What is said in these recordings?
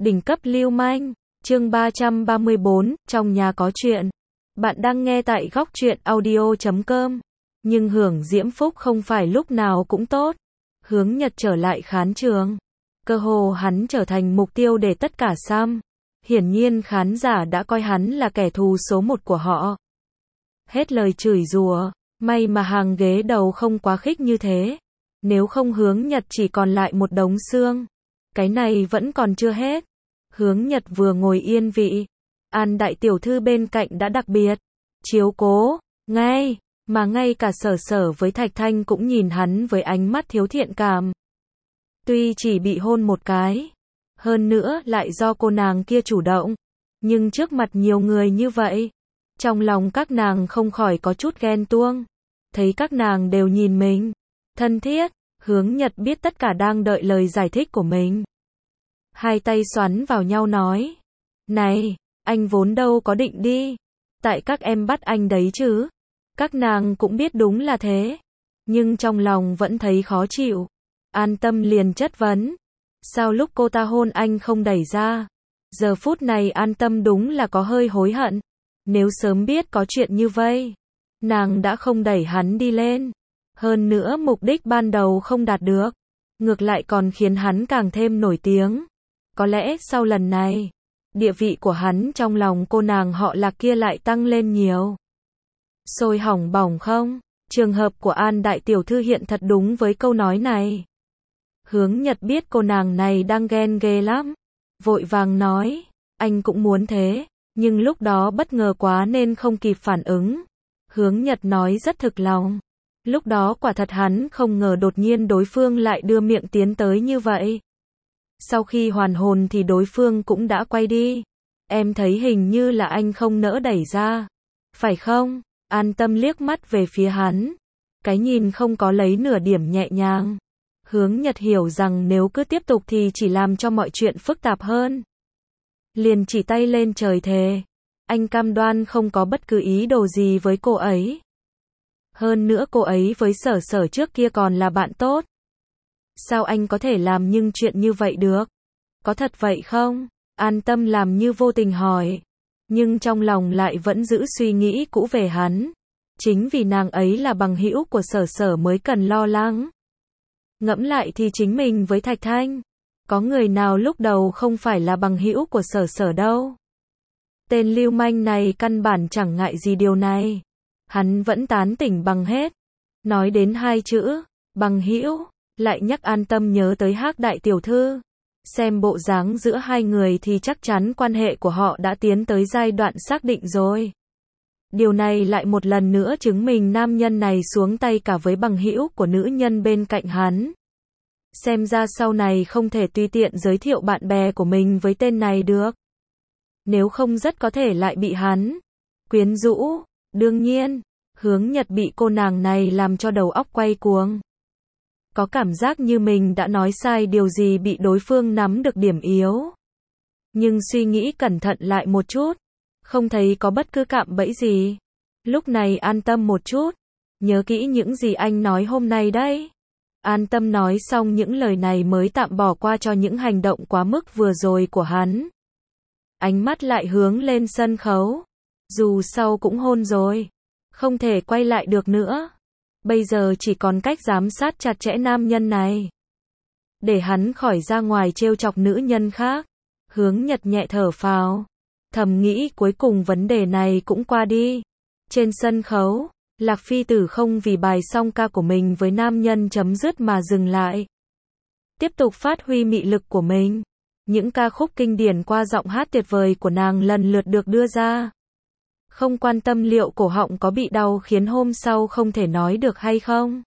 Đỉnh cấp lưu manh, chương 334, trong nhà có chuyện. Bạn đang nghe tại góc truyện audio.com. Nhưng hưởng diễm phúc không phải lúc nào cũng tốt. Hướng Nhật trở lại khán trường. Cơ hồ hắn trở thành mục tiêu để tất cả Sam. Hiển nhiên khán giả đã coi hắn là kẻ thù số một của họ. Hết lời chửi rủa, may mà hàng ghế đầu không quá khích như thế. Nếu không Hướng Nhật chỉ còn lại một đống xương. Cái này vẫn còn chưa hết. Hướng Nhật vừa ngồi yên vị, An đại tiểu thư bên cạnh đã đặc biệt chiếu cố, ngay cả Sở Sở với Thạch Thanh cũng nhìn hắn với ánh mắt thiếu thiện cảm. Tuy chỉ bị hôn một cái, hơn nữa lại do cô nàng kia chủ động, nhưng trước mặt nhiều người như vậy, trong lòng các nàng không khỏi có chút ghen tuông. Thấy các nàng đều nhìn mình thân thiết, Hướng Nhật biết tất cả đang đợi lời giải thích của mình. Hai tay xoắn vào nhau nói, này, anh vốn đâu có định đi, tại các em bắt anh đấy chứ. Các nàng cũng biết đúng là thế, nhưng trong lòng vẫn thấy khó chịu. An Tâm liền chất vấn, sao lúc cô ta hôn anh không đẩy ra? Giờ phút này An Tâm đúng là có hơi hối hận. Nếu sớm biết có chuyện như vậy, nàng đã không đẩy hắn đi lên. Hơn nữa mục đích ban đầu không đạt được, ngược lại còn khiến hắn càng thêm nổi tiếng. Có lẽ sau lần này, địa vị của hắn trong lòng cô nàng họ Lạc kia lại tăng lên nhiều. Sôi hỏng bỏng không? Trường hợp của An đại tiểu thư hiện thật đúng với câu nói này. Hướng Nhật biết cô nàng này đang ghen ghê lắm. Vội vàng nói, anh cũng muốn thế, nhưng lúc đó bất ngờ quá nên không kịp phản ứng. Hướng Nhật nói rất thực lòng. Lúc đó quả thật hắn không ngờ đột nhiên đối phương lại đưa miệng tiến tới như vậy. Sau khi hoàn hồn thì đối phương cũng đã quay đi. Em thấy hình như là anh không nỡ đẩy ra. Phải không? An Tâm liếc mắt về phía hắn. Cái nhìn không có lấy nửa điểm nhẹ nhàng. Hướng Nhật hiểu rằng nếu cứ tiếp tục thì chỉ làm cho mọi chuyện phức tạp hơn. Liền chỉ tay lên trời thề. Anh cam đoan không có bất cứ ý đồ gì với cô ấy. Hơn nữa cô ấy với Sở Sở trước kia còn là bạn tốt. Sao anh có thể làm nhưng chuyện như vậy được? Có thật vậy không? An Tâm làm như vô tình hỏi. Nhưng trong lòng lại vẫn giữ suy nghĩ cũ về hắn. Chính vì nàng ấy là bằng hữu của Sở Sở mới cần lo lắng. Ngẫm lại thì chính mình với Thạch Thanh, có người nào lúc đầu không phải là bằng hữu của Sở Sở đâu. Tên lưu manh này căn bản chẳng ngại gì điều này. Hắn vẫn tán tỉnh bằng hết. Nói đến hai chữ, bằng hữu, lại nhắc An Tâm nhớ tới Hắc đại tiểu thư. Xem bộ dáng giữa hai người thì chắc chắn quan hệ của họ đã tiến tới giai đoạn xác định rồi. Điều này lại một lần nữa chứng minh nam nhân này xuống tay cả với bằng hữu của nữ nhân bên cạnh hắn. Xem ra sau này không thể tùy tiện giới thiệu bạn bè của mình với tên này được. Nếu không rất có thể lại bị hắn quyến rũ. Đương nhiên, Hướng Nhật bị cô nàng này làm cho đầu óc quay cuồng. Có cảm giác như mình đã nói sai điều gì bị đối phương nắm được điểm yếu. Nhưng suy nghĩ cẩn thận lại một chút, không thấy có bất cứ cạm bẫy gì. Lúc này an tâm một chút, nhớ kỹ những gì anh nói hôm nay đấy. An Tâm nói xong những lời này mới tạm bỏ qua cho những hành động quá mức vừa rồi của hắn. Ánh mắt lại hướng lên sân khấu. Dù sau cũng hôn rồi, không thể quay lại được nữa. Bây giờ chỉ còn cách giám sát chặt chẽ nam nhân này, để hắn khỏi ra ngoài trêu chọc nữ nhân khác. Hướng Nhật nhẹ thở phào, thầm nghĩ cuối cùng vấn đề này cũng qua đi. Trên sân khấu, Lạc Phi Tử không vì bài song ca của mình với nam nhân chấm dứt mà dừng lại. Tiếp tục phát huy mị lực của mình. Những ca khúc kinh điển qua giọng hát tuyệt vời của nàng lần lượt được đưa ra. Không quan tâm liệu cổ họng có bị đau khiến hôm sau không thể nói được hay không.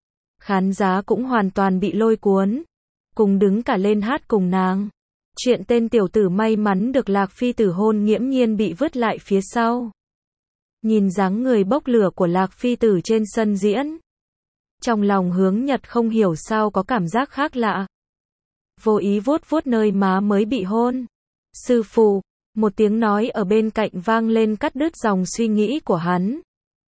Khán giả cũng hoàn toàn bị lôi cuốn, cùng đứng cả lên hát cùng nàng. Chuyện tên tiểu tử may mắn được Lạc Phi Tử hôn nghiễm nhiên bị vứt lại phía sau. Nhìn dáng người bốc lửa của Lạc Phi Tử trên sân diễn, trong lòng Hướng Nhật không hiểu sao có cảm giác khác lạ. Vô ý vuốt vuốt nơi má mới bị hôn. Sư phụ, một tiếng nói ở bên cạnh vang lên cắt đứt dòng suy nghĩ của hắn.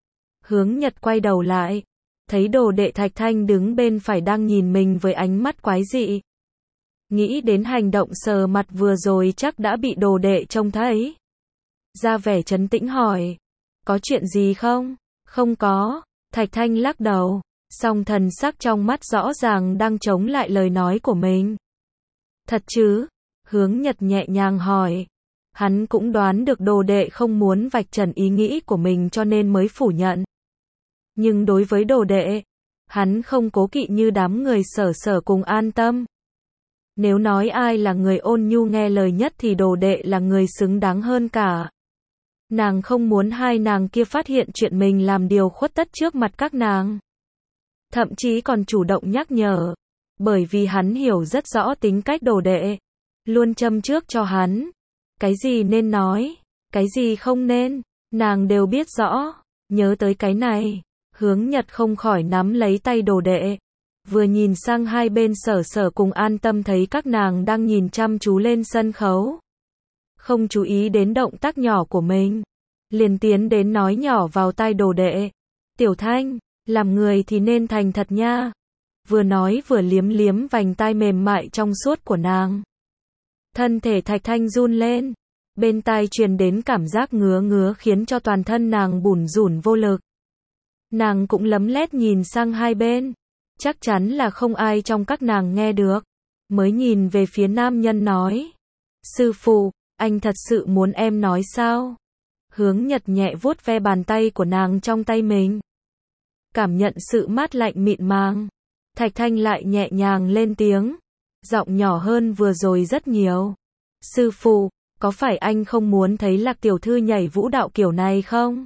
Hướng Nhật quay đầu lại, thấy đồ đệ Thạch Thanh đứng bên phải đang nhìn mình với ánh mắt quái dị. Nghĩ đến hành động sờ mặt vừa rồi chắc đã bị đồ đệ trông thấy. Ra vẻ trấn tĩnh hỏi. Có chuyện gì không? Không có. Thạch Thanh lắc đầu. Song thần sắc trong mắt rõ ràng đang chống lại lời nói của mình. Thật chứ? Hướng Nhật nhẹ nhàng hỏi. Hắn cũng đoán được đồ đệ không muốn vạch trần ý nghĩ của mình cho nên mới phủ nhận. Nhưng đối với đồ đệ, hắn không cố kỵ như đám người Sở Sở cùng An Tâm. Nếu nói ai là người ôn nhu nghe lời nhất thì đồ đệ là người xứng đáng hơn cả. Nàng không muốn hai nàng kia phát hiện chuyện mình làm điều khuất tất trước mặt các nàng. Thậm chí còn chủ động nhắc nhở. Bởi vì hắn hiểu rất rõ tính cách đồ đệ. Luôn châm trước cho hắn. Cái gì nên nói, cái gì không nên, nàng đều biết rõ. Nhớ tới cái này, Hướng Nhật không khỏi nắm lấy tay đồ đệ. Vừa nhìn sang hai bên Sở Sở cùng An Tâm thấy các nàng đang nhìn chăm chú lên sân khấu. Không chú ý đến động tác nhỏ của mình. Liền tiến đến nói nhỏ vào tai đồ đệ. Tiểu Thanh, làm người thì nên thành thật nha. Vừa nói vừa liếm liếm vành tai mềm mại trong suốt của nàng. Thân thể Thạch Thanh run lên. Bên tai truyền đến cảm giác ngứa ngứa khiến cho toàn thân nàng bủn rủn vô lực. Nàng cũng lấm lét nhìn sang hai bên. Chắc chắn là không ai trong các nàng nghe được. Mới nhìn về phía nam nhân nói. Sư phụ, anh thật sự muốn em nói sao? Hướng Nhật nhẹ vuốt ve bàn tay của nàng trong tay mình. Cảm nhận sự mát lạnh mịn màng. Thạch Thanh lại nhẹ nhàng lên tiếng. Giọng nhỏ hơn vừa rồi rất nhiều. Sư phụ, có phải anh không muốn thấy Lạc tiểu thư nhảy vũ đạo kiểu này không?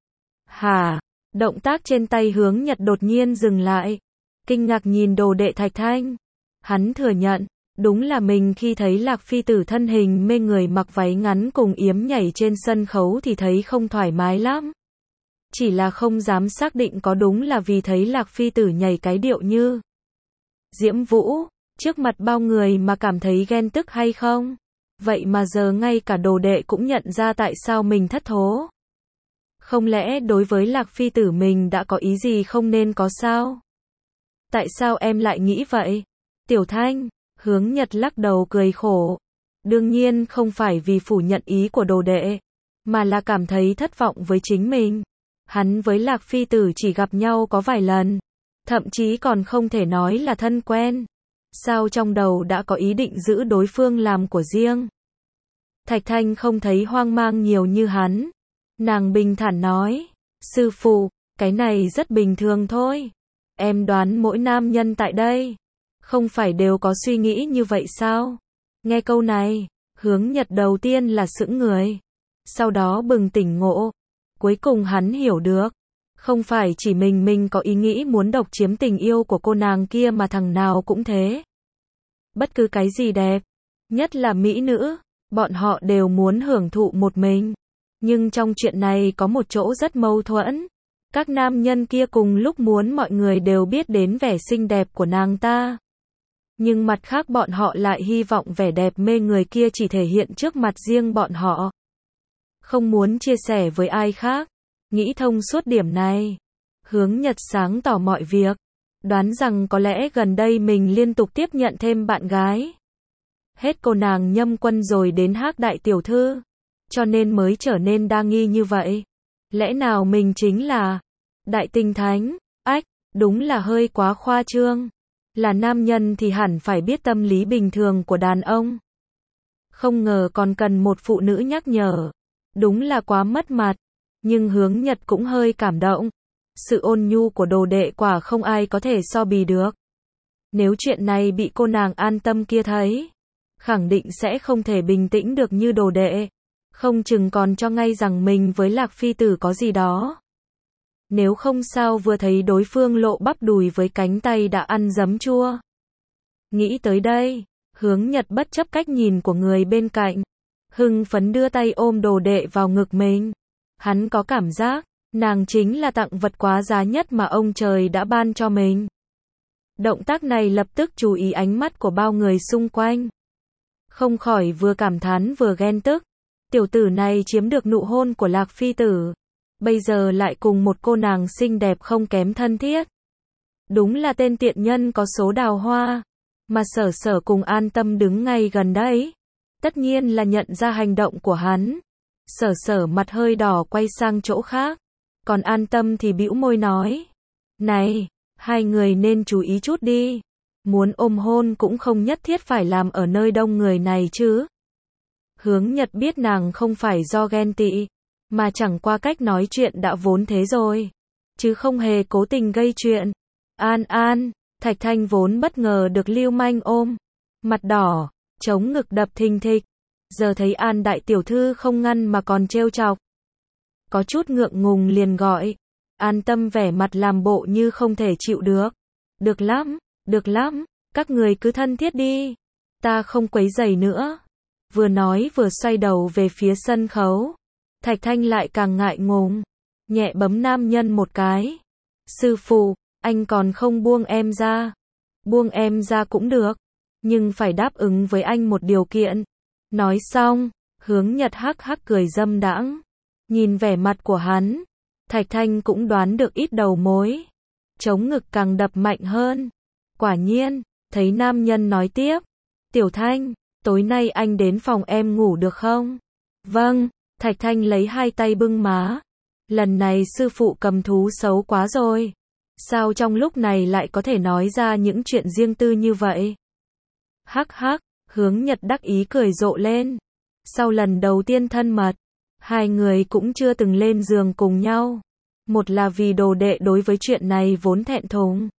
Hả? Động tác trên tay Hướng Nhật đột nhiên dừng lại. Kinh ngạc nhìn đồ đệ Thạch Thanh. Hắn thừa nhận, đúng là mình khi thấy Lạc phi tử thân hình mê người mặc váy ngắn cùng yếm nhảy trên sân khấu thì thấy không thoải mái lắm. Chỉ là không dám xác định có đúng là vì thấy Lạc phi tử nhảy cái điệu như diễm vũ, trước mặt bao người mà cảm thấy ghen tức hay không? Vậy mà giờ ngay cả đồ đệ cũng nhận ra tại sao mình thất thố. Không lẽ đối với Lạc phi tử mình đã có ý gì không nên có sao? Tại sao em lại nghĩ vậy? Tiểu Thanh, Hướng Nhật lắc đầu cười khổ. Đương nhiên không phải vì phủ nhận ý của đồ đệ, mà là cảm thấy thất vọng với chính mình. Hắn với Lạc phi tử chỉ gặp nhau có vài lần, thậm chí còn không thể nói là thân quen. Sao trong đầu đã có ý định giữ đối phương làm của riêng? Thạch Thanh không thấy hoang mang nhiều như hắn. Nàng bình thản nói, sư phụ, cái này rất bình thường thôi. Em đoán mỗi nam nhân tại đây, không phải đều có suy nghĩ như vậy sao? Nghe câu này, Hướng Nhật đầu tiên là sững người. Sau đó bừng tỉnh ngộ. Cuối cùng hắn hiểu được. Không phải chỉ mình có ý nghĩ muốn độc chiếm tình yêu của cô nàng kia mà thằng nào cũng thế. Bất cứ cái gì đẹp, nhất là mỹ nữ, bọn họ đều muốn hưởng thụ một mình. Nhưng trong chuyện này có một chỗ rất mâu thuẫn. Các nam nhân kia cùng lúc muốn mọi người đều biết đến vẻ xinh đẹp của nàng ta. Nhưng mặt khác bọn họ lại hy vọng vẻ đẹp mê người kia chỉ thể hiện trước mặt riêng bọn họ. Không muốn chia sẻ với ai khác. Nghĩ thông suốt điểm này. Hướng Nhật sáng tỏ mọi việc. Đoán rằng có lẽ gần đây mình liên tục tiếp nhận thêm bạn gái. Hết cô nàng Nhâm Quân rồi đến Hắc đại tiểu thư. Cho nên mới trở nên đa nghi như vậy. Lẽ nào mình chính là Đại Tinh Thánh? Ách, đúng là hơi quá khoa trương. Là nam nhân thì hẳn phải biết tâm lý bình thường của đàn ông. Không ngờ còn cần một phụ nữ nhắc nhở. Đúng là quá mất mặt. Nhưng Hướng Nhật cũng hơi cảm động. Sự ôn nhu của đồ đệ quả không ai có thể so bì được. Nếu chuyện này bị cô nàng An Tâm kia thấy, khẳng định sẽ không thể bình tĩnh được như đồ đệ. Không chừng còn cho ngay rằng mình với Lạc phi tử có gì đó. Nếu không sao vừa thấy đối phương lộ bắp đùi với cánh tay đã ăn giấm chua. Nghĩ tới đây, Hướng Nhật bất chấp cách nhìn của người bên cạnh. Hưng phấn đưa tay ôm đồ đệ vào ngực mình. Hắn có cảm giác, nàng chính là tặng vật quá giá nhất mà ông trời đã ban cho mình. Động tác này lập tức chú ý ánh mắt của bao người xung quanh. Không khỏi vừa cảm thán vừa ghen tức. Tiểu tử này chiếm được nụ hôn của Lạc phi tử. Bây giờ lại cùng một cô nàng xinh đẹp không kém thân thiết. Đúng là tên tiện nhân có số đào hoa. Mà Sở Sở cùng An Tâm đứng ngay gần đấy. Tất nhiên là nhận ra hành động của hắn. Sở Sở mặt hơi đỏ quay sang chỗ khác. Còn An Tâm thì bĩu môi nói. Này, hai người nên chú ý chút đi. Muốn ôm hôn cũng không nhất thiết phải làm ở nơi đông người này chứ. Hướng Nhật biết nàng không phải do ghen tị, mà chẳng qua cách nói chuyện đã vốn thế rồi, chứ không hề cố tình gây chuyện. An, Thạch Thanh vốn bất ngờ được Lưu Manh ôm, mặt đỏ, chống ngực đập thình thịch. Giờ thấy An đại tiểu thư không ngăn mà còn trêu chọc, có chút ngượng ngùng liền gọi. An Tâm vẻ mặt làm bộ như không thể chịu được. Được lắm, các người cứ thân thiết đi. Ta không quấy rầy nữa. Vừa nói vừa xoay đầu về phía sân khấu. Thạch Thanh lại càng ngại ngùng, nhẹ bấm nam nhân một cái. Sư phụ, anh còn không buông em ra. Buông em ra cũng được, nhưng phải đáp ứng với anh một điều kiện. Nói xong, Hướng Nhật hắc hắc cười dâm đãng. Nhìn vẻ mặt của hắn, Thạch Thanh cũng đoán được ít đầu mối. Chống ngực càng đập mạnh hơn. Quả nhiên, thấy nam nhân nói tiếp. Tiểu Thanh, tối nay anh đến phòng em ngủ được không? Vâng, Thạch Thanh lấy hai tay bưng má. Lần này sư phụ cầm thú xấu quá rồi. Sao trong lúc này lại có thể nói ra những chuyện riêng tư như vậy? Hắc hắc, Hướng Nhật đắc ý cười rộ lên. Sau lần đầu tiên thân mật, hai người cũng chưa từng lên giường cùng nhau. Một là vì đồ đệ đối với chuyện này vốn thẹn thùng.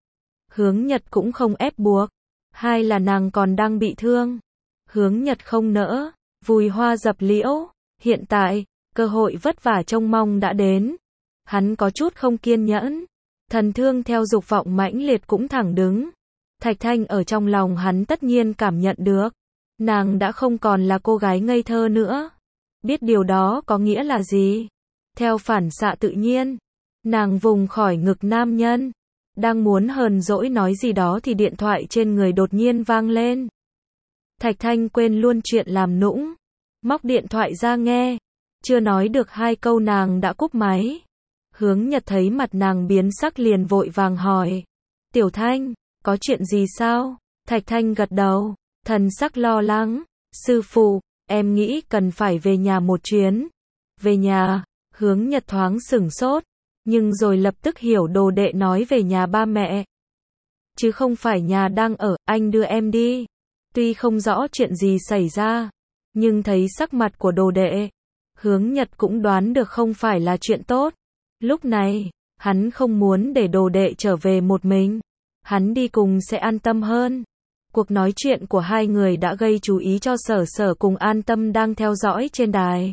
Hướng Nhật cũng không ép buộc. Hai là nàng còn đang bị thương. Hướng Nhật không nỡ, vùi hoa dập liễu. Hiện tại, cơ hội vất vả trông mong đã đến. Hắn có chút không kiên nhẫn. Thần thương theo dục vọng mãnh liệt cũng thẳng đứng. Thạch Thanh ở trong lòng hắn tất nhiên cảm nhận được. Nàng đã không còn là cô gái ngây thơ nữa. Biết điều đó có nghĩa là gì. Theo phản xạ tự nhiên, nàng vùng khỏi ngực nam nhân. Đang muốn hờn dỗi nói gì đó thì điện thoại trên người đột nhiên vang lên. Thạch Thanh quên luôn chuyện làm nũng. Móc điện thoại ra nghe. Chưa nói được hai câu nàng đã cúp máy. Hướng Nhật thấy mặt nàng biến sắc liền vội vàng hỏi. Tiểu Thanh, có chuyện gì sao? Thạch Thanh gật đầu, thần sắc lo lắng. Sư phụ, em nghĩ cần phải về nhà một chuyến. Về nhà, Hướng Nhật thoáng sửng sốt. Nhưng rồi lập tức hiểu đồ đệ nói về nhà ba mẹ. Chứ không phải nhà đang ở, anh đưa em đi. Tuy không rõ chuyện gì xảy ra, nhưng thấy sắc mặt của đồ đệ, Hướng Nhật cũng đoán được không phải là chuyện tốt. Lúc này, hắn không muốn để đồ đệ trở về một mình. Hắn đi cùng sẽ an tâm hơn. Cuộc nói chuyện của hai người đã gây chú ý cho Sở Sở cùng An Tâm đang theo dõi trên đài.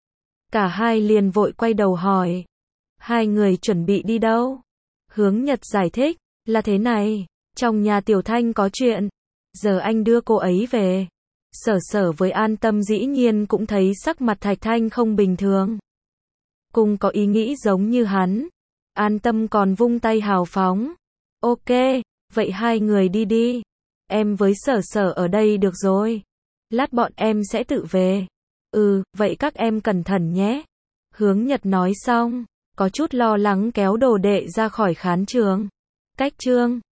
Cả hai liền vội quay đầu hỏi. Hai người chuẩn bị đi đâu? Hướng Nhật giải thích, là thế này, trong nhà Tiểu Thanh có chuyện. Giờ anh đưa cô ấy về. Sở Sở với An Tâm dĩ nhiên cũng thấy sắc mặt Thạch Thanh không bình thường. Cùng có ý nghĩ giống như hắn. An Tâm còn vung tay hào phóng. Ok, vậy hai người đi đi. Em với Sở Sở ở đây được rồi. Lát bọn em sẽ tự về. Vậy các em cẩn thận nhé. Hướng Nhật nói xong, có chút lo lắng kéo đồ đệ ra khỏi khán trường. Cách chương